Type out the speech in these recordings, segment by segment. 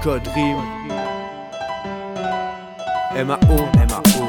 Code Rime MAO.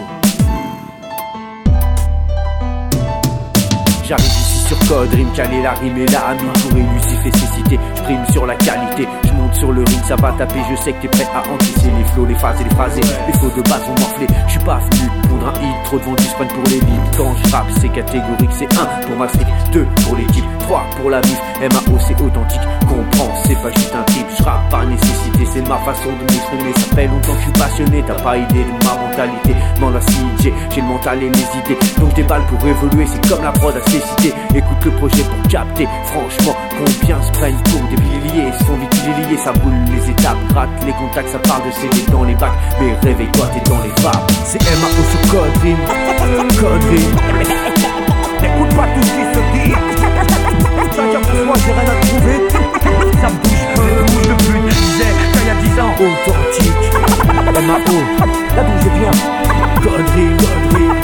J'arrive ici sur Code Rime, caler la rime et la amine pour élucider cécité. Je prime sur la qualité, je monte sur le ring, ça va taper. Je sais que t'es prêt à encaisser les flots, les phases et les phrasés. Les flots de base vont morfler, je suis pas venu pondre un hit. Trop de vendus se prennent pour les leads. Quand je rappe c'est catégorique, c'est 1 pour ma street, 2 pour l'équipe, 3 pour la mif. MAO c'est authentique, comprends, c'est pas juste un trip. Je rappe par nécessité, c'est ma façon de m'exprimer. Ça fait longtemps que je suis passionné, t'as pas idée de ma mentalité. M'en la CJ, j'ai le mental et les idées. Donc je déballe pour évoluer, c'est comme la prod à cécité. Écoute le projet pour capter, franchement, combien se prennent pour des piliers, se font vite piliers, ça boule les étapes, gratte les contacts, ça parle de CD dans les bacs. Mais réveille-toi, t'es dans les vapes. C'est MAO sur Code Rime, Code Rime. N'écoute pas tout ce qui se dit. Chacun pour soi, j'ai rien à trouver. Ça bouge de pute, disais quand il y a 10 ans. Authentique, MAO, là d'où je viens. Code Rime, Code Rime.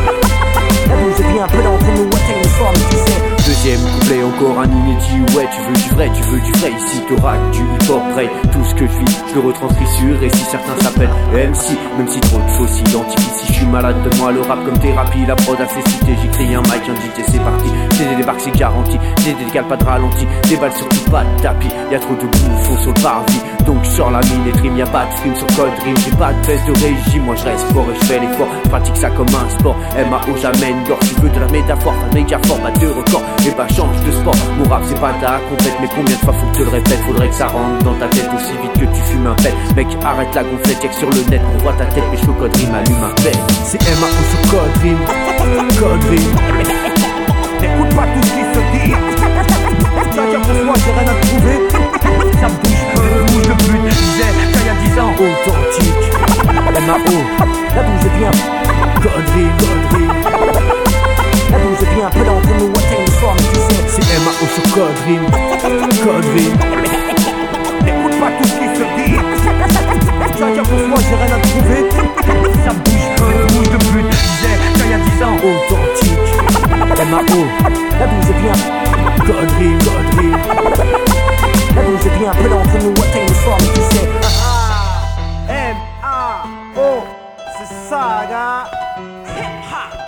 Là d'où je viens, peu d'entre nous atteignent une forme, tu sais. Deuxième couplet, encore un inédit. Ouais, tu veux du vrai. Ici t'auras du hip-hop vrai. Tout ce que je vis, je le retranscris sur. Et si certains s'appellent MC, même si trop de faux s'identifient. Si je suis malade, donne-moi le rap comme thérapie. La prod a fait citer, j'écris un mic, un DJ, c'est parti. CD débarque, c'est garanti. CD décale, pas de ralenti. Des balles surtout pas de tapis. Y'a trop de bouffons sur le parvis. Donc je sors la mine et trim, y'a pas de frime sur Code Rime. J'ai pas de baisse de régime, moi je reste fort et je fais l'effort. Je pratique ça comme un sport. MAO, j'amène d'or. Tu veux de la métaphore, un méga fort, pas de record. Et bah change de sport, mon rap c'est pas ta complète. Mais combien de fois faut que je te le répète, faudrait que ça rentre dans ta tête aussi vite que tu fumes un pet. Mec arrête la gonflette, check sur le net, on voit ta tête. Mais chaud Code Rime, allume un pet. C'est MAO sur Code Rime, Code Rime. N'écoute pas tout ce qui se dit. Chacun pour soi, j'ai rien à trouver. Ça bouge de pute, disais quand il y a 10 ans. Authentique, MAO, là d'où je viens. Code Rime, Code Rime. Là d'où je viens, peu d'entre nous atteignent une forme, tu sais. C'est MAO sur Code Rime, Code Rime. N'écoute pas tout ce qui se dit. Chacun pour soi, j'ai rien à trouver. Ça bouge de pute, disais quand il y a 10 ans. Authentique, MAO, là d'où je viens. Code Rime, Code Rime. Là d'où je viens, peu d'entre nous atteignent une forme, tu sais. MAO, c'est ça, gars. Hip-hop.